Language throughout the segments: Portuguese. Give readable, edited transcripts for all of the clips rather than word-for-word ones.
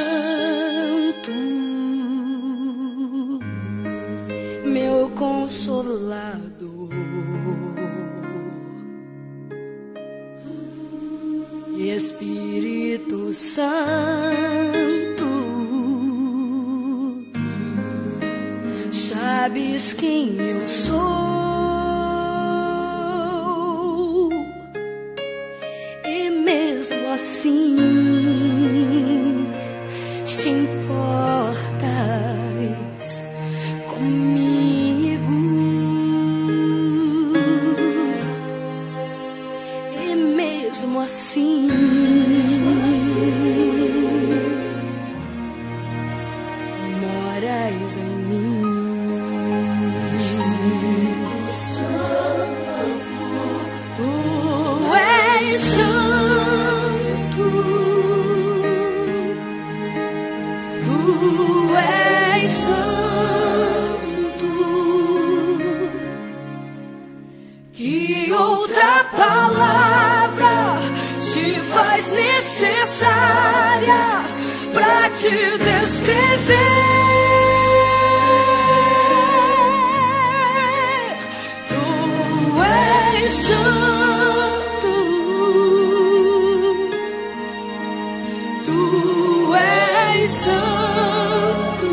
meu Consolador, Espírito Santo, sabes quem eu sou, e mesmo assim se importas comigo, e mesmo assim moras em mim. Tu és santo, tu és santo. Que outra palavra se faz necessária pra te descrever? Tu és santo, tu és santo.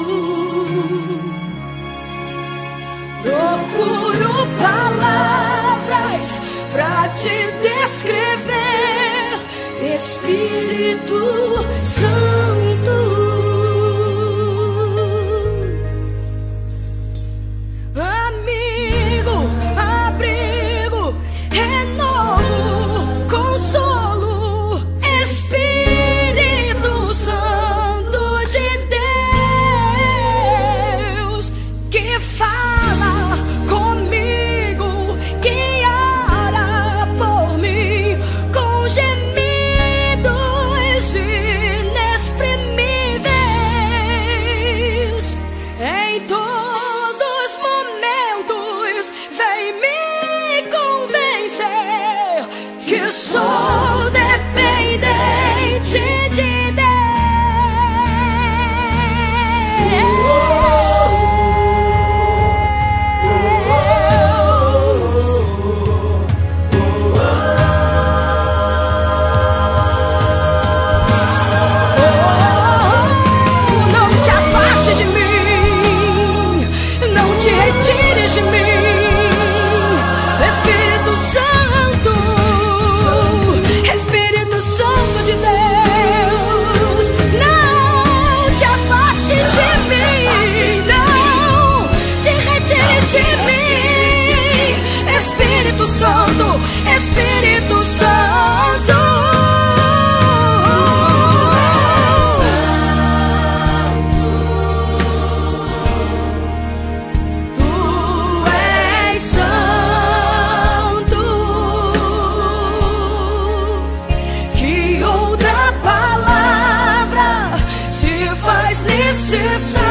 Procuro palavras pra te descrever, Espírito Santo. Amigo, abrigo, renovo, consolo, Espírito Santo de Deus, que fala comigo, que ora por mim com gemidos inexprimíveis. Em todos os momentos vem me convencer que sou dependente de Santo, Espírito Santo. Tu és santo. Que outra palavra se faz necessária